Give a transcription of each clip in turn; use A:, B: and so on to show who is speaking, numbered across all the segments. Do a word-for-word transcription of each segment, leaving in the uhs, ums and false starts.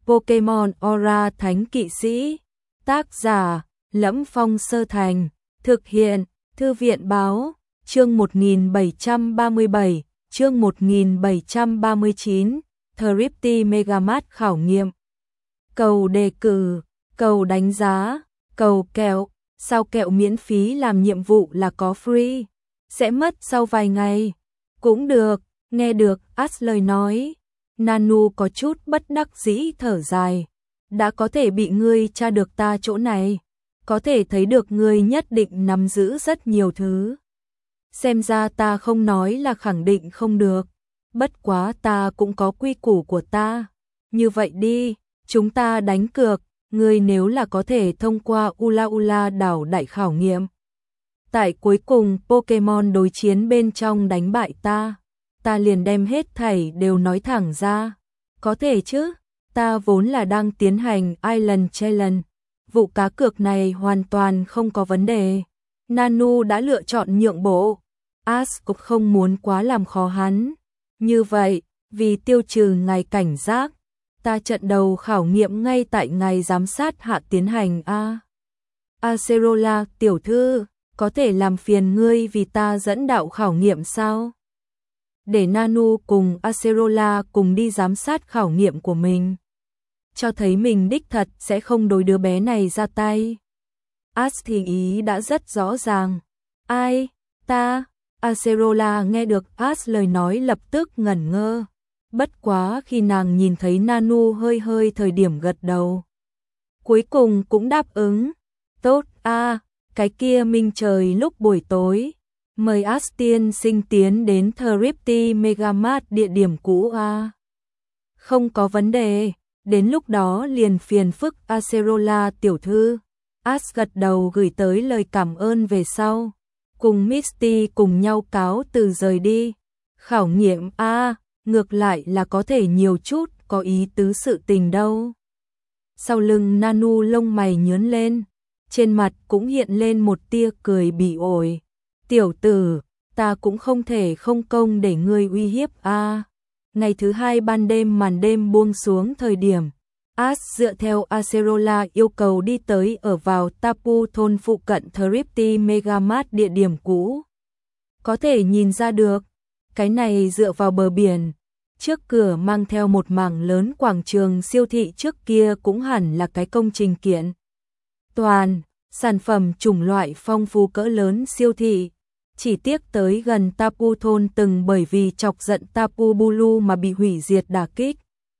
A: Pokemon Aura Thánh Kỵ Sĩ. Tác giả: Lẫm Phong Sơ Thành. Thực hiện: Thư viện báo. Chương một nghìn bảy trăm ba mươi bảy, chương một nghìn bảy trăm ba mươi chín, Thrifty Megamart khảo nghiệm. Cầu đề cử, cầu đánh giá, cầu kẹo, sao kẹo miễn phí làm nhiệm vụ là có free, sẽ mất sau vài ngày. Cũng được, nghe được Ash lời nói. Nanu có chút bất đắc dĩ thở dài. Đã có thể bị ngươi tra được ta chỗ này, có thể thấy được ngươi nhất định nắm giữ rất nhiều thứ. Xem ra ta không nói là khẳng định không được. Bất quá ta cũng có quy củ của ta. Như vậy đi, chúng ta đánh cược, ngươi nếu là có thể thông qua Ula Ula đảo đại khảo nghiệm. Tại cuối cùng Pokemon đối chiến bên trong đánh bại ta, ta liền đem hết thảy đều nói thẳng ra. Có thể chứ, ta vốn là đang tiến hành Island Challenge. Vụ cá cược này hoàn toàn không có vấn đề. Nanu đã lựa chọn nhượng bộ. Ash cũng không muốn quá làm khó hắn. Như vậy, vì tiêu trừ ngài cảnh giác, ta trận đầu khảo nghiệm ngay tại ngày giám sát hạ tiến hành a. Acerola tiểu thư, có thể làm phiền ngươi vì ta dẫn đạo khảo nghiệm sao? Để Nanu cùng Acerola cùng đi giám sát khảo nghiệm của mình. Cho thấy mình đích thật sẽ không đối đứa bé này ra tay. Ash thì ý đã rất rõ ràng. Ai? Ta? Acerola nghe được Ash lời nói lập tức ngẩn ngơ. Bất quá khi nàng nhìn thấy Nanu hơi hơi thời điểm gật đầu, cuối cùng cũng đáp ứng. Tốt a, à, cái kia minh trời lúc buổi tối. Mời Ash tiên sinh tiến đến Thrifty Megamart địa điểm cũ a. À. Không có vấn đề, đến lúc đó liền phiền phức Acerola tiểu thư. Ash gật đầu gửi tới lời cảm ơn về sau. Cùng Misty cùng nhau cáo từ rời đi. Khảo nghiệm a, à, ngược lại là có thể nhiều chút có ý tứ sự tình đâu. Sau lưng Nanu lông mày nhướng lên, trên mặt cũng hiện lên một tia cười bị ổi. Tiểu tử, ta cũng không thể không công để ngươi uy hiếp a. À. Ngày thứ hai ban đêm màn đêm buông xuống thời điểm, Ash dựa theo Acerola yêu cầu đi tới ở vào Tapu thôn phụ cận Thrifty Megamart địa điểm cũ. Có thể nhìn ra được, cái này dựa vào bờ biển, trước cửa mang theo một mảng lớn quảng trường siêu thị trước kia cũng hẳn là cái công trình kiện toàn, sản phẩm chủng loại phong phú cỡ lớn siêu thị. Chỉ tiếc tới gần Tapu thôn từng bởi vì chọc giận Tapu Bulu mà bị hủy diệt đả kích.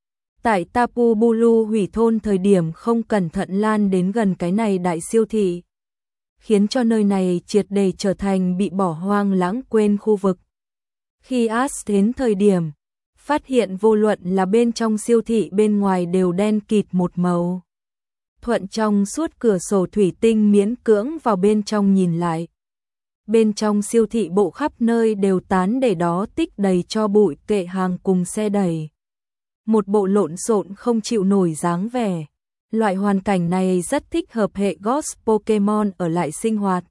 A: Tại Tapu Bulu hủy thôn thời điểm không cẩn thận lan đến gần cái này đại siêu thị, khiến cho nơi này triệt để trở thành bị bỏ hoang lãng quên khu vực. Khi Ash đến thời điểm, phát hiện vô luận là bên trong siêu thị bên ngoài đều đen kịt một màu. Thuận trong suốt cửa sổ thủy tinh miễn cưỡng vào bên trong nhìn lại. Bên trong siêu thị bộ khắp nơi đều tán để đó tích đầy cho bụi kệ hàng cùng xe đẩy. Một bộ lộn xộn không chịu nổi dáng vẻ. Loại hoàn cảnh này rất thích hợp hệ Ghost Pokemon ở lại sinh hoạt.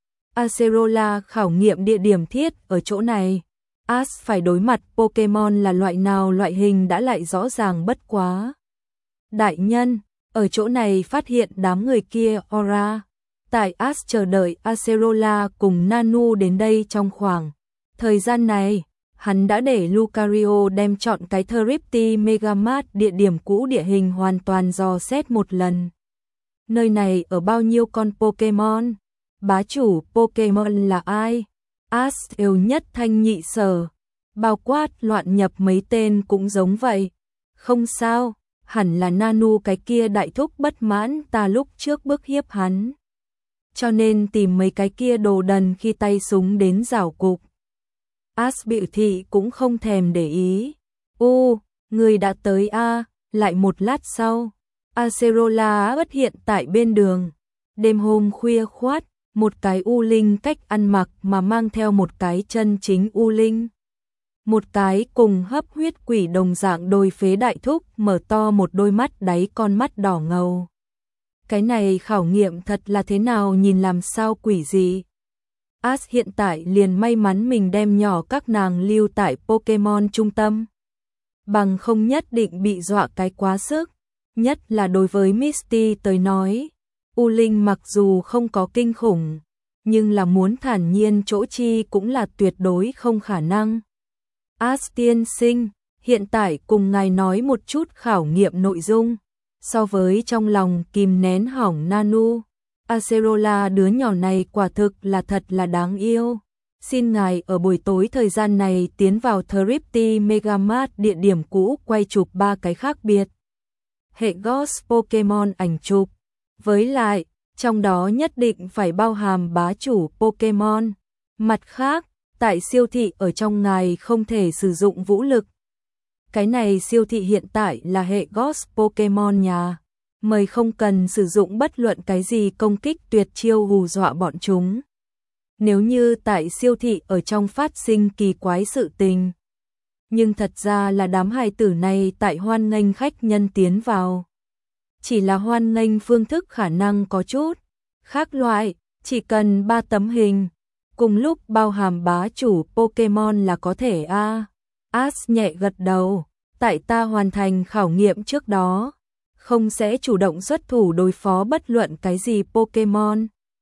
A: Acerola khảo nghiệm địa điểm thiết ở chỗ này. Ash phải đối mặt Pokemon là loại nào loại hình đã lại rõ ràng bất quá. Đại nhân, ở chỗ này phát hiện đám người kia Aura. Tại Ash chờ đợi Acerola cùng Nanu đến đây trong khoảng thời gian này, hắn đã để Lucario đem chọn cái Thrifty Megamart địa điểm cũ địa hình hoàn toàn dò xét một lần. Nơi này ở bao nhiêu con Pokemon? Bá chủ Pokemon là ai? Ash yêu nhất thanh nhị sở. Bao quát loạn nhập mấy tên cũng giống vậy. Không sao, hẳn là Nanu cái kia đại thúc bất mãn ta lúc trước bức hiếp hắn. Cho nên tìm mấy cái kia đồ đần khi tay súng đến rảo cục. Ash biểu thị cũng không thèm để ý. U, người đã tới a. À, lại một lát sau, Acerola xuất hiện tại bên đường. Đêm hôm khuya khoát, một cái U Linh cách ăn mặc mà mang theo một cái chân chính U Linh. Một cái cùng hấp huyết quỷ đồng dạng đôi phế đại thúc mở to một đôi mắt đáy con mắt đỏ ngầu. Cái này khảo nghiệm thật là thế nào nhìn làm sao quỷ gì. Ash hiện tại liền may mắn mình đem nhỏ các nàng lưu tại Pokemon trung tâm. Bằng không nhất định bị dọa cái quá sức. Nhất là đối với Misty tới nói, U Linh mặc dù không có kinh khủng, nhưng là muốn thản nhiên chỗ chi cũng là tuyệt đối không khả năng. As tiên sinh, hiện tại cùng ngài nói một chút khảo nghiệm nội dung. So với trong lòng kìm nén hỏng Nanu, Acerola đứa nhỏ này quả thực là thật là đáng yêu. Xin ngài ở buổi tối thời gian này tiến vào Thrifty Megamart địa điểm cũ quay chụp ba cái khác biệt hệ Ghost Pokemon ảnh chụp. Với lại, trong đó nhất định phải bao hàm bá chủ Pokemon. Mặt khác, tại siêu thị ở trong ngài không thể sử dụng vũ lực. Cái này siêu thị hiện tại là hệ Ghost Pokemon nhà. Mời không cần sử dụng bất luận cái gì công kích tuyệt chiêu hù dọa bọn chúng. Nếu như tại siêu thị ở trong phát sinh kỳ quái sự tình. Nhưng thật ra là đám hài tử này tại hoan nghênh khách nhân tiến vào. Chỉ là hoan nghênh phương thức khả năng có chút khác loại, chỉ cần ba tấm hình, cùng lúc bao hàm bá chủ Pokemon là có thể a. À. As nhẹ gật đầu, tại ta hoàn thành khảo nghiệm trước đó, không sẽ chủ động xuất thủ đối phó bất luận cái gì Pokemon.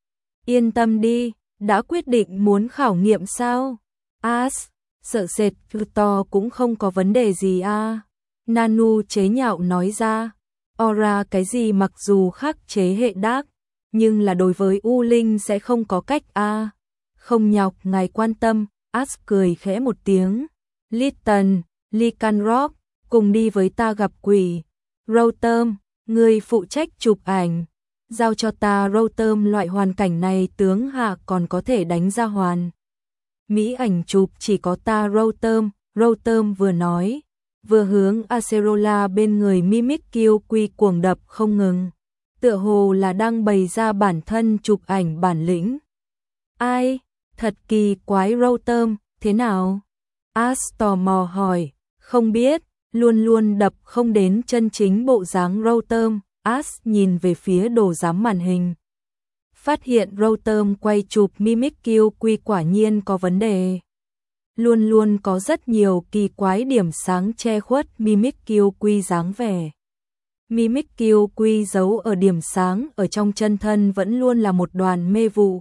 A: Yên tâm đi, đã quyết định muốn khảo nghiệm sao? As, sợ sệt to cũng không có vấn đề gì a. À. Nanu chế nhạo nói ra. Aura cái gì mặc dù khắc chế hệ đác, nhưng là đối với U Linh sẽ không có cách a. À. Không nhọc ngài quan tâm, As cười khẽ một tiếng. Litten, Lycanroc, cùng đi với ta gặp quỷ. Rotom, người phụ trách chụp ảnh. Giao cho ta Rotom, loại hoàn cảnh này tướng hạ còn có thể đánh ra hoàn. Mỹ ảnh chụp chỉ có ta Rotom, Rotom vừa nói, vừa hướng Acerola bên người Mimikyu quy cuồng đập không ngừng. Tựa hồ là đang bày ra bản thân chụp ảnh bản lĩnh. Ai? Thật kỳ quái Rotom, thế nào? As tò mò hỏi, không biết, luôn luôn đập không đến chân chính bộ dáng Rotom. As nhìn về phía đồ giám màn hình. Phát hiện Rotom quay chụp Mimikyu quy quả nhiên có vấn đề. Luôn luôn có rất nhiều kỳ quái điểm sáng che khuất Mimikyu quy dáng vẻ. Mimikyu quy giấu ở điểm sáng ở trong chân thân vẫn luôn là một đoàn mê vụ.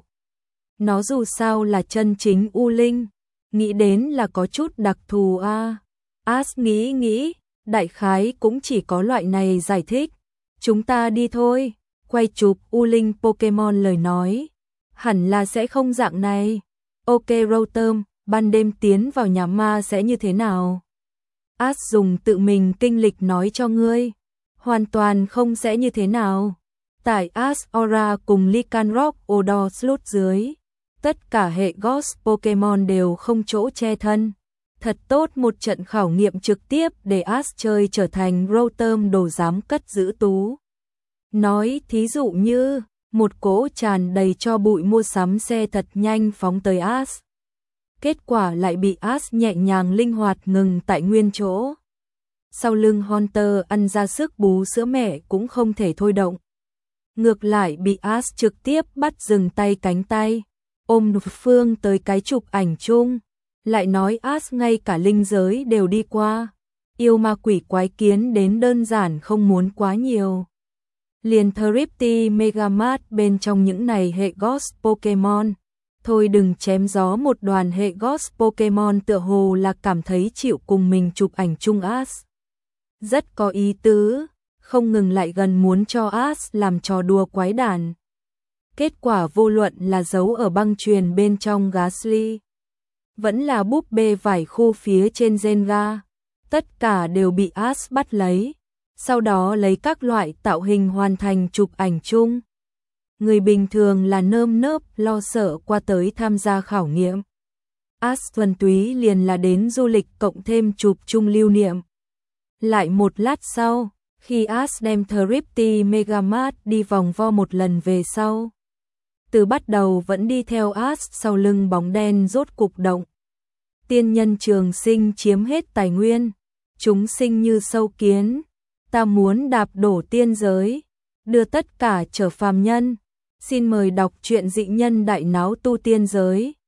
A: Nó dù sao là chân chính U Linh, nghĩ đến là có chút đặc thù a. À. As nghĩ nghĩ, đại khái cũng chỉ có loại này giải thích. Chúng ta đi thôi, quay chụp U Linh Pokemon lời nói. Hẳn là sẽ không dạng này. Ok Rotom, ban đêm tiến vào nhà ma sẽ như thế nào? As dùng tự mình kinh lịch nói cho ngươi. Hoàn toàn không sẽ như thế nào. Tại As Aura cùng Lycanroc Odor Slot dưới. Tất cả hệ Ghost Pokemon đều không chỗ che thân. Thật tốt một trận khảo nghiệm trực tiếp để As chơi trở thành Rotom đồ giám cất giữ tú. Nói thí dụ như, một cỗ tràn đầy cho bụi mua sắm xe thật nhanh phóng tới As. Kết quả lại bị As nhẹ nhàng linh hoạt ngừng tại nguyên chỗ. Sau lưng Hunter ăn ra sức bú sữa mẹ cũng không thể thôi động. Ngược lại bị As trực tiếp bắt dừng tay cánh tay, ôm đối phương tới cái chụp ảnh chung. Lại nói As ngay cả linh giới đều đi qua. Yêu ma quỷ quái kiến đến đơn giản không muốn quá nhiều. Liền Thrifty Megamart bên trong những này hệ Ghost Pokemon. Thôi đừng chém gió, một đoàn hệ Ghost Pokemon tựa hồ là cảm thấy chịu cùng mình chụp ảnh chung As. Rất có ý tứ, không ngừng lại gần muốn cho As làm trò đùa quái đản. Kết quả vô luận là giấu ở băng chuyền bên trong Gastly, vẫn là búp bê vải khu phía trên Zenga, tất cả đều bị As bắt lấy, sau đó lấy các loại tạo hình hoàn thành chụp ảnh chung. Người bình thường là nơm nớp lo sợ qua tới tham gia khảo nghiệm. As thuần túy liền là đến du lịch cộng thêm chụp chung lưu niệm. Lại một lát sau, khi As đem Thrifty Megamart đi vòng vo một lần về sau, từ bắt đầu vẫn đi theo As sau lưng bóng đen rốt cục động. Tiên nhân trường sinh chiếm hết tài nguyên, chúng sinh như sâu kiến, ta muốn đạp đổ tiên giới, đưa tất cả trở phàm nhân. Xin mời đọc truyện Dị Nhân Đại Náo Tu Tiên Giới.